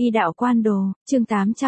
Y đạo quan đồ, chương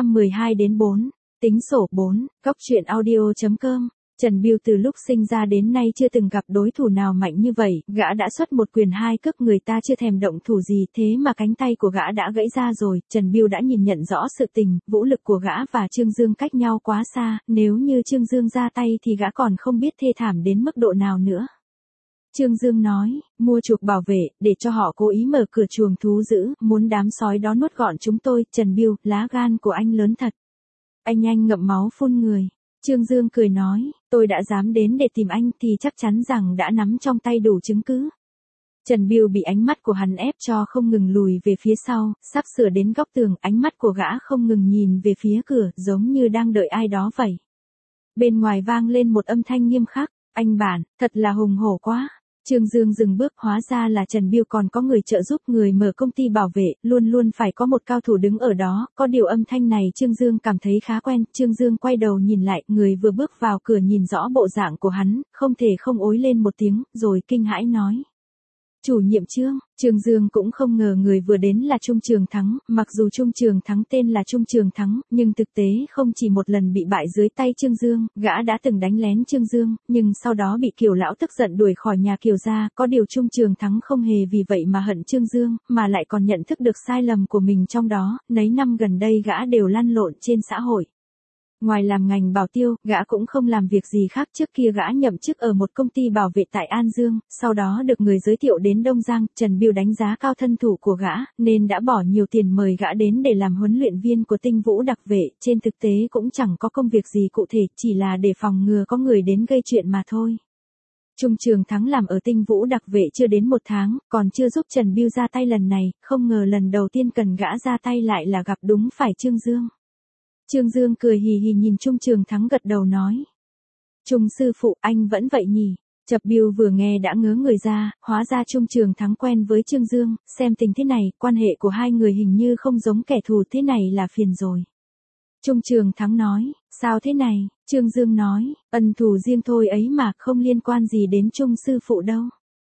812-4, tính sổ 4, góc truyện audio.com. Trần Biêu từ lúc sinh ra đến nay chưa từng gặp đối thủ nào mạnh như vậy, gã đã xuất một quyền hai cước người ta chưa thèm động thủ gì, thế mà cánh tay của gã đã gãy ra rồi. Trần Biêu đã nhìn nhận rõ sự tình, vũ lực của gã và Trương Dương cách nhau quá xa, nếu như Trương Dương ra tay thì gã còn không biết thê thảm đến mức độ nào nữa. Trương Dương nói, mua chuộc bảo vệ, để cho họ cố ý mở cửa chuồng thú dữ, muốn đám sói đó nuốt gọn chúng tôi. Trần Biêu, lá gan của anh lớn thật. Anh ngậm máu phun người. Trương Dương cười nói, tôi đã dám đến để tìm anh thì chắc chắn rằng đã nắm trong tay đủ chứng cứ. Trần Biêu bị ánh mắt của hắn ép cho không ngừng lùi về phía sau, sắp sửa đến góc tường, ánh mắt của gã không ngừng nhìn về phía cửa, giống như đang đợi ai đó vậy. Bên ngoài vang lên một âm thanh nghiêm khắc, anh bản, thật là hùng hổ quá. Trương Dương dừng bước, hóa ra là Trần Biêu còn có người trợ giúp, người mở công ty bảo vệ, luôn luôn phải có một cao thủ đứng ở đó, có điều âm thanh này Trương Dương cảm thấy khá quen. Trương Dương quay đầu nhìn lại, người vừa bước vào cửa nhìn rõ bộ dạng của hắn, không thể không ối lên một tiếng, rồi kinh hãi nói. Chủ nhiệm Trương Dương cũng không ngờ người vừa đến là Trung Trường Thắng, mặc dù Trung Trường Thắng tên là Trung Trường Thắng, nhưng thực tế không chỉ một lần bị bại dưới tay Trương Dương, gã đã từng đánh lén Trương Dương, nhưng sau đó bị Kiều lão tức giận đuổi khỏi nhà Kiều gia, có điều Trung Trường Thắng không hề vì vậy mà hận Trương Dương, mà lại còn nhận thức được sai lầm của mình trong đó, nấy năm gần đây gã đều lăn lộn trên xã hội. Ngoài làm ngành bảo tiêu, gã cũng không làm việc gì khác. Trước kia gã nhậm chức ở một công ty bảo vệ tại An Dương, sau đó được người giới thiệu đến Đông Giang. Trần Biêu đánh giá cao thân thủ của gã, nên đã bỏ nhiều tiền mời gã đến để làm huấn luyện viên của Tinh Vũ đặc vệ. Trên thực tế cũng chẳng có công việc gì cụ thể, chỉ là để phòng ngừa có người đến gây chuyện mà thôi. Trung Trường Thắng làm ở Tinh Vũ đặc vệ chưa đến 1 tháng, còn chưa giúp Trần Biêu ra tay lần này, không ngờ lần đầu tiên cần gã ra tay lại là gặp đúng phải Trương Dương. Trương Dương cười hì hì nhìn Trung Trường Thắng gật đầu nói. Trung sư phụ, anh vẫn vậy nhỉ? Chập Biêu vừa nghe đã ngớ người ra, hóa ra Trung Trường Thắng quen với Trương Dương, xem tình thế này, quan hệ của hai người hình như không giống kẻ thù, thế này là phiền rồi. Trung Trường Thắng nói, sao thế này? Trương Dương nói, ân thù riêng thôi ấy mà, không liên quan gì đến Trung sư phụ đâu.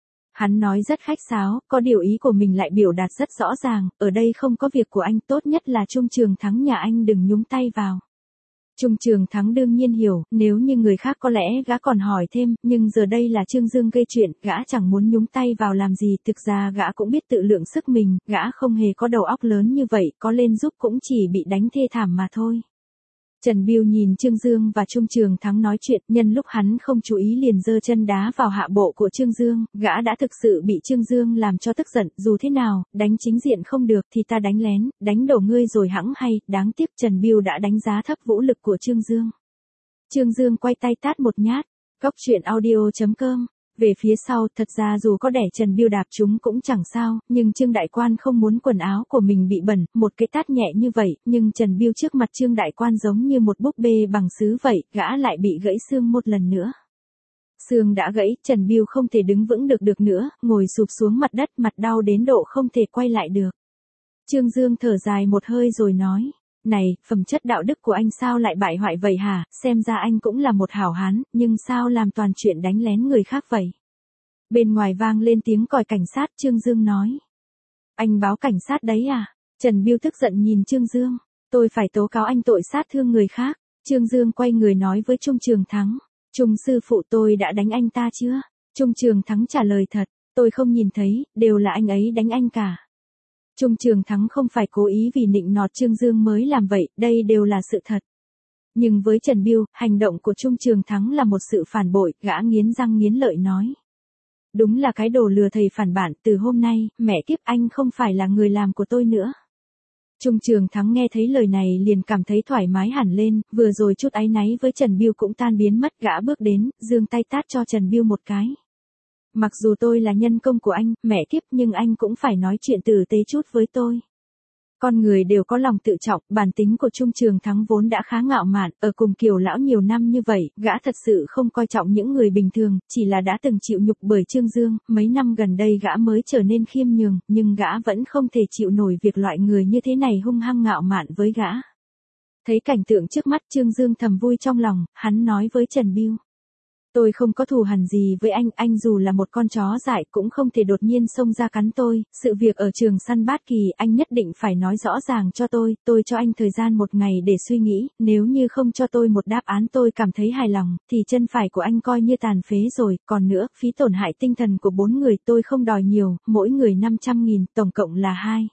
Hắn nói rất khách sáo, có điều ý của mình lại biểu đạt rất rõ ràng, ở đây không có việc của anh, tốt nhất là Trung Trường Thắng nhà anh đừng nhúng tay vào. Trung Trường Thắng đương nhiên hiểu, nếu như người khác có lẽ gã còn hỏi thêm, nhưng giờ đây là Trương Dương gây chuyện, gã chẳng muốn nhúng tay vào làm gì, thực ra gã cũng biết tự lượng sức mình, gã không hề có đầu óc lớn như vậy, có lên giúp cũng chỉ bị đánh thê thảm mà thôi. Trần Biêu nhìn Trương Dương và Trung Trường Thắng nói chuyện, nhân lúc hắn không chú ý liền giơ chân đá vào hạ bộ của Trương Dương, gã đã thực sự bị Trương Dương làm cho tức giận, dù thế nào, đánh chính diện không được thì ta đánh lén, đánh đổ ngươi rồi hẵng hay, đáng tiếc Trần Biêu đã đánh giá thấp vũ lực của Trương Dương. Trương Dương quay tay tát một nhát, góc truyện audio.com. Về phía sau, thật ra dù có đẻ Trần Biêu đạp chúng cũng chẳng sao, nhưng Trương Đại Quan không muốn quần áo của mình bị bẩn, một cái tát nhẹ như vậy, nhưng Trần Biêu trước mặt Trương Đại Quan giống như một búp bê bằng sứ vậy, gã lại bị gãy xương một lần nữa. Xương đã gãy, Trần Biêu không thể đứng vững được nữa, ngồi sụp xuống mặt đất, mặt đau đến độ không thể quay lại được. Trương Dương thở dài một hơi rồi nói. Này, phẩm chất đạo đức của anh sao lại bại hoại vậy hả, xem ra anh cũng là một hảo hán, nhưng sao làm toàn chuyện đánh lén người khác vậy? Bên ngoài vang lên tiếng còi cảnh sát, Trương Dương nói. Anh báo cảnh sát đấy à? Trần Biêu tức giận nhìn Trương Dương. Tôi phải tố cáo anh tội sát thương người khác. Trương Dương quay người nói với Trung Trường Thắng. Trung sư phụ, tôi đã đánh anh ta chưa? Trung Trường Thắng trả lời thật, tôi không nhìn thấy, đều là anh ấy đánh anh cả. Trung Trường Thắng không phải cố ý vì nịnh nọt Trương Dương mới làm vậy, đây đều là sự thật. Nhưng với Trần Biêu, hành động của Trung Trường Thắng là một sự phản bội, gã nghiến răng nghiến lợi nói. Đúng là cái đồ lừa thầy phản bản, từ hôm nay, mẹ kiếp, anh không phải là người làm của tôi nữa. Trung Trường Thắng nghe thấy lời này liền cảm thấy thoải mái hẳn lên, vừa rồi chút áy náy với Trần Biêu cũng tan biến mất, gã bước đến, giương tay tát cho Trần Biêu một cái. Mặc dù tôi là nhân công của anh, mẹ kiếp, nhưng anh cũng phải nói chuyện tử tế chút với tôi. Con người đều có lòng tự trọng, bản tính của Trung Trường Thắng vốn đã khá ngạo mạn, ở cùng Kiều lão nhiều năm như vậy, gã thật sự không coi trọng những người bình thường, chỉ là đã từng chịu nhục bởi Trương Dương, mấy năm gần đây gã mới trở nên khiêm nhường, nhưng gã vẫn không thể chịu nổi việc loại người như thế này hung hăng ngạo mạn với gã. Thấy cảnh tượng trước mắt, Trương Dương thầm vui trong lòng, hắn nói với Trần Biêu. Tôi không có thù hằn gì với anh dù là một con chó dại cũng không thể đột nhiên xông ra cắn tôi, sự việc ở trường săn bát kỳ anh nhất định phải nói rõ ràng cho tôi cho anh thời gian một ngày để suy nghĩ, nếu như không cho tôi một đáp án tôi cảm thấy hài lòng, thì chân phải của anh coi như tàn phế rồi, còn nữa, phí tổn hại tinh thần của 4 người tôi không đòi nhiều, mỗi người 500.000, tổng cộng là 2.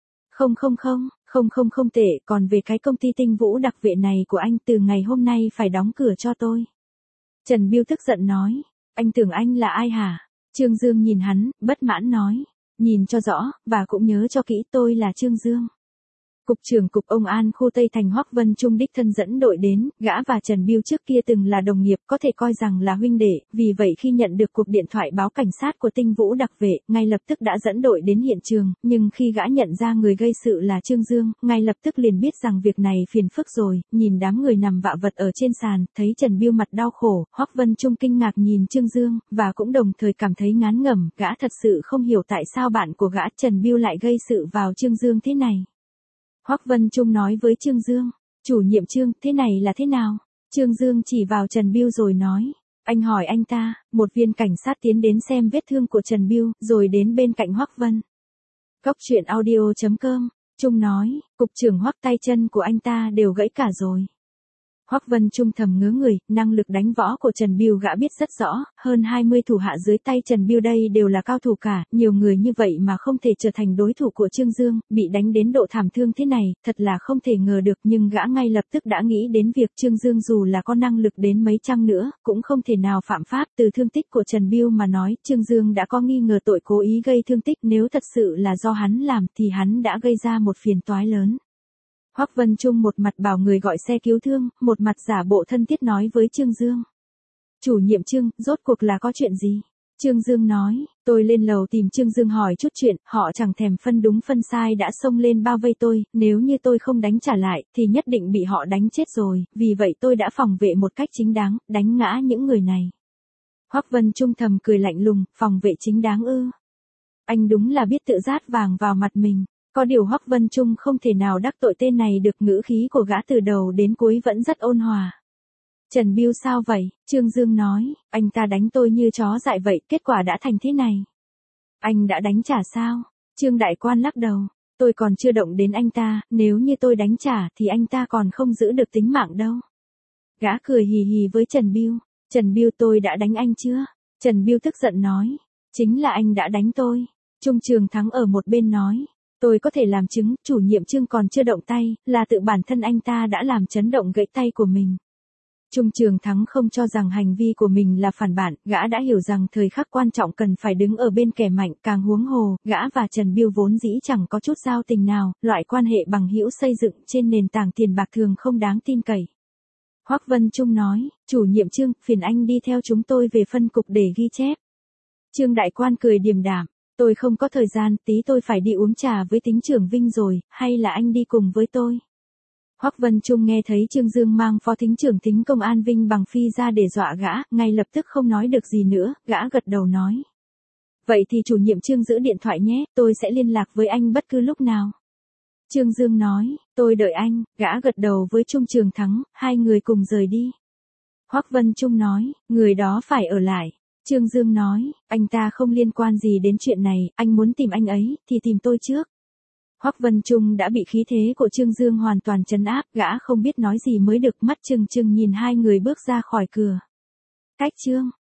Không tệ, còn về cái công ty Tinh Vũ đặc vệ này của anh từ ngày hôm nay phải đóng cửa cho tôi. Trần Biêu tức giận nói, anh tưởng anh là ai hả? Trương Dương nhìn hắn, bất mãn nói, nhìn cho rõ, và cũng nhớ cho kỹ tôi là Trương Dương. Cục trưởng Cục Ông An khu Tây Thành Hoắc Vân Trung đích thân dẫn đội đến, gã và Trần Biêu trước kia từng là đồng nghiệp có thể coi rằng là huynh đệ, vì vậy khi nhận được cuộc điện thoại báo cảnh sát của Tinh Vũ đặc vệ, ngay lập tức đã dẫn đội đến hiện trường, nhưng khi gã nhận ra người gây sự là Trương Dương, ngay lập tức liền biết rằng việc này phiền phức rồi, nhìn đám người nằm vạ vật ở trên sàn, thấy Trần Biêu mặt đau khổ, Hoắc Vân Trung kinh ngạc nhìn Trương Dương, và cũng đồng thời cảm thấy ngán ngẩm, gã thật sự không hiểu tại sao bạn của gã Trần Biêu lại gây sự vào Trương Dương thế này. Hoắc Vân Trung nói với Trương Dương, chủ nhiệm Trương, thế này là thế nào? Trương Dương chỉ vào Trần Biêu rồi nói, anh hỏi anh ta, một viên cảnh sát tiến đến xem vết thương của Trần Biêu, rồi đến bên cạnh Hoắc Vân. Cóc truyện audio.com, Trung nói, cục trưởng Hoắc tay chân của anh ta đều gãy cả rồi. Hoắc Vân Trung thầm ngớ người, năng lực đánh võ của Trần Biêu gã biết rất rõ, hơn 20 thủ hạ dưới tay Trần Biêu đây đều là cao thủ cả, nhiều người như vậy mà không thể trở thành đối thủ của Trương Dương, bị đánh đến độ thảm thương thế này, thật là không thể ngờ được, nhưng gã ngay lập tức đã nghĩ đến việc Trương Dương dù là có năng lực đến mấy chăng nữa, cũng không thể nào phạm pháp, từ thương tích của Trần Biêu mà nói, Trương Dương đã có nghi ngờ tội cố ý gây thương tích, nếu thật sự là do hắn làm thì hắn đã gây ra một phiền toái lớn. Hoắc Vân Trung một mặt bảo người gọi xe cứu thương, một mặt giả bộ thân thiết nói với Trương Dương. Chủ nhiệm Trương, rốt cuộc là có chuyện gì? Trương Dương nói, tôi lên lầu tìm Trương Dương hỏi chút chuyện, họ chẳng thèm phân đúng phân sai đã xông lên bao vây tôi, nếu như tôi không đánh trả lại, thì nhất định bị họ đánh chết rồi, vì vậy tôi đã phòng vệ một cách chính đáng, đánh ngã những người này. Hoắc Vân Trung thầm cười lạnh lùng, phòng vệ chính đáng ư? Anh đúng là biết tự rát vàng vào mặt mình. Có điều Hoắc Vân Trung không thể nào đắc tội tên này được, ngữ khí của gã từ đầu đến cuối vẫn rất ôn hòa. Trần Biêu sao vậy? Trương Dương nói, anh ta đánh tôi như chó dại vậy, kết quả đã thành thế này. Anh đã đánh trả sao? Trương Đại Quan lắc đầu, tôi còn chưa động đến anh ta, nếu như tôi đánh trả thì anh ta còn không giữ được tính mạng đâu. Gã cười hì hì với Trần Biêu, Trần Biêu tôi đã đánh anh chưa? Trần Biêu tức giận nói, chính là anh đã đánh tôi. Trung Trường Thắng ở một bên nói, tôi có thể làm chứng, chủ nhiệm Trương còn chưa động tay, là tự bản thân anh ta đã làm chấn động gãy tay của mình. Trung Trường Thắng không cho rằng hành vi của mình là phản bản, gã đã hiểu rằng thời khắc quan trọng cần phải đứng ở bên kẻ mạnh, càng huống hồ, gã và Trần Biêu vốn dĩ chẳng có chút giao tình nào, loại quan hệ bằng hữu xây dựng trên nền tảng tiền bạc thường không đáng tin cậy. Hoắc Vân Trung nói, chủ nhiệm Trương, phiền anh đi theo chúng tôi về phân cục để ghi chép. Trương Đại Quan cười điềm đạm. Tôi không có thời gian, tí tôi phải đi uống trà với Tính trưởng Vinh rồi, hay là anh đi cùng với tôi? Hoắc Vân Trung nghe thấy Trương Dương mang phó thính trưởng Tính Công an Vinh Bằng Phi ra để dọa gã, ngay lập tức không nói được gì nữa, gã gật đầu nói. Vậy thì chủ nhiệm Trương giữ điện thoại nhé, tôi sẽ liên lạc với anh bất cứ lúc nào. Trương Dương nói, tôi đợi anh, gã gật đầu với Trung Trường Thắng, hai người cùng rời đi. Hoắc Vân Trung nói, người đó phải ở lại. Trương Dương nói, anh ta không liên quan gì đến chuyện này, anh muốn tìm anh ấy, thì tìm tôi trước. Hoắc Vân Trung đã bị khí thế của Trương Dương hoàn toàn trấn áp, gã không biết nói gì mới được, mắt trừng trừng nhìn hai người bước ra khỏi cửa. Cách Trương.